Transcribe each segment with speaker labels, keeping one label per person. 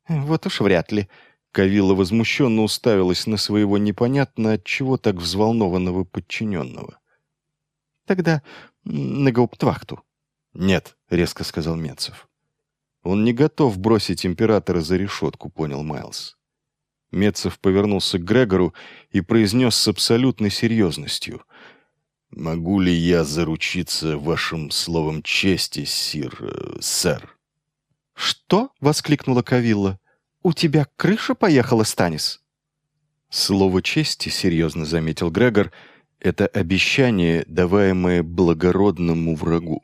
Speaker 1: Вот уж вряд ли. Кавилла возмущенно уставилась на своего непонятно от чего так взволнованного подчиненного. Тогда на гауптвахту. Нет, резко сказал Мецов. Он не готов бросить императора за решетку, понял Майлз. Мецов повернулся к Грегору и произнес с абсолютной серьезностью. «Могу ли я заручиться вашим словом чести, сэр?» «Что?» — воскликнула Кавилла. «У тебя крыша поехала, Станис?» «Слово чести», — серьезно заметил Грегор, — «это обещание, даваемое благородному врагу.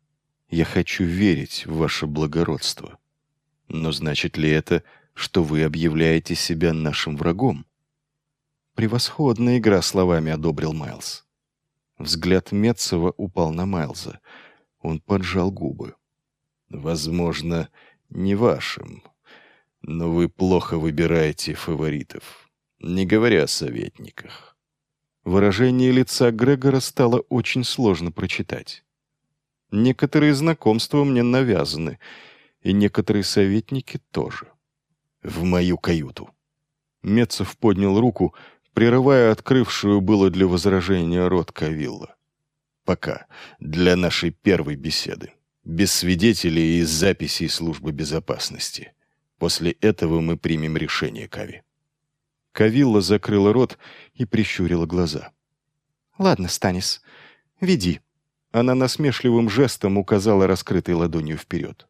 Speaker 1: Я хочу верить в ваше благородство. Но значит ли это, что вы объявляете себя нашим врагом?» «Превосходная игра словами», — одобрил Майлз. Взгляд Мецова упал на Майлза. Он поджал губы. «Возможно, не вашим, но вы плохо выбираете фаворитов, не говоря о советниках». Выражение лица Грегора стало очень сложно прочитать. «Некоторые знакомства мне навязаны, и некоторые советники тоже. В мою каюту». Мецов поднял руку, прерывая открывшую было для возражения рот Кавилла. «Пока. Для нашей первой беседы. Без свидетелей и записей службы безопасности. После этого мы примем решение, Кави». Кавилла закрыла рот и прищурила глаза. «Ладно, Станис, веди». Она насмешливым жестом указала раскрытой ладонью вперед.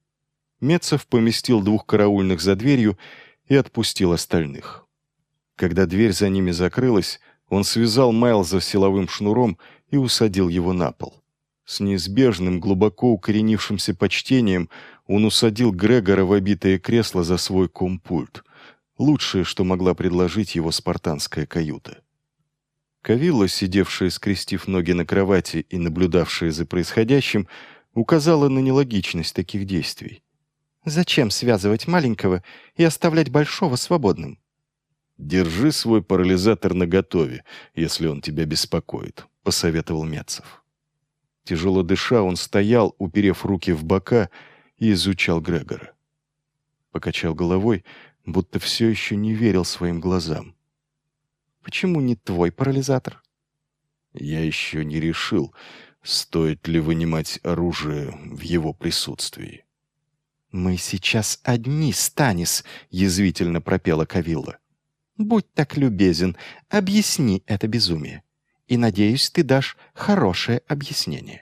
Speaker 1: Мецов поместил 2 караульных за дверью и отпустил остальных. Когда дверь за ними закрылась, он связал Майлза силовым шнуром и усадил его на пол. С неизбежным, глубоко укоренившимся почтением он усадил Грегора в обитое кресло за свой компульт. Лучшее, что могла предложить его спартанская каюта. Кавилла, сидевшая, скрестив ноги на кровати и наблюдавшая за происходящим, указала на нелогичность таких действий. «Зачем связывать маленького и оставлять большого свободным?» «Держи свой парализатор наготове, если он тебя беспокоит», — посоветовал Мецов. Тяжело дыша, он стоял, уперев руки в бока, и изучал Грегора. Покачал головой, будто все еще не верил своим глазам. «Почему не твой парализатор?» «Я еще не решил, стоит ли вынимать оружие в его присутствии». «Мы сейчас одни, Станис», — язвительно пропела Кавилла. «Будь так любезен, объясни это безумие. И, надеюсь, ты дашь хорошее объяснение».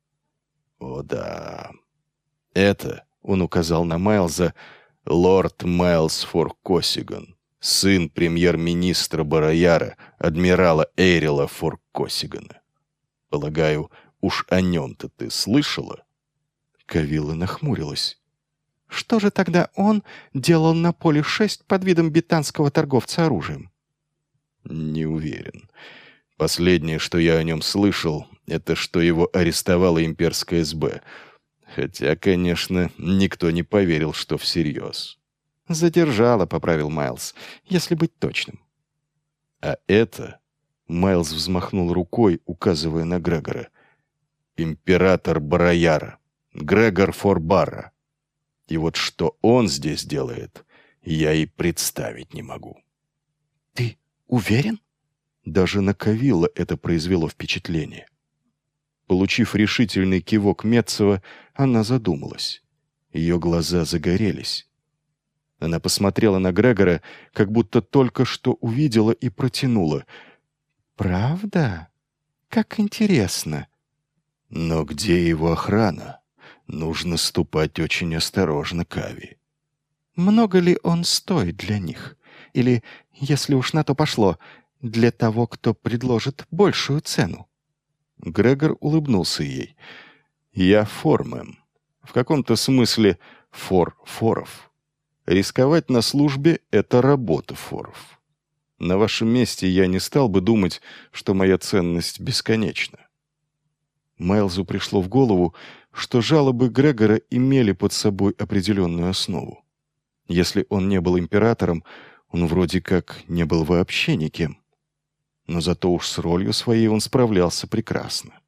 Speaker 1: «О да. Это, — он указал на Майлза, — лорд Майлз Фор Косиган, сын премьер-министра Барояра, адмирала Эйрила Фор Косигана. Полагаю, уж о нем-то ты слышала?» Кавилла нахмурилась. «Что же тогда он делал на поле 6 под видом бетанского торговца оружием?» «Не уверен. Последнее, что я о нем слышал, это что его арестовала имперская СБ. Хотя, конечно, никто не поверил, что всерьез». «Задержала», — поправил Майлз, — «если быть точным». «А это...» — Майлз взмахнул рукой, указывая на Грегора. «Император Барояра. Грегор Фор Барра. И вот что он здесь делает, я и представить не могу». «Ты уверен?» Даже на Кавилла это произвело впечатление. Получив решительный кивок Мецова, она задумалась. Ее глаза загорелись. Она посмотрела на Грегора, как будто только что увидела и протянула. «Правда? Как интересно!» «Но где его охрана? Нужно ступать очень осторожно, Кави». «Много ли он стоит для них? Или, если уж на то пошло, для того, кто предложит большую цену?» Грегор улыбнулся ей. «Я формен. В каком-то смысле форов. Рисковать на службе — это работа форов. На вашем месте я не стал бы думать, что моя ценность бесконечна». Майлзу пришло в голову, что жалобы Грегора имели под собой определенную основу. Если он не был императором, он вроде как не был вообще никем. Но зато уж с ролью своей он справлялся прекрасно.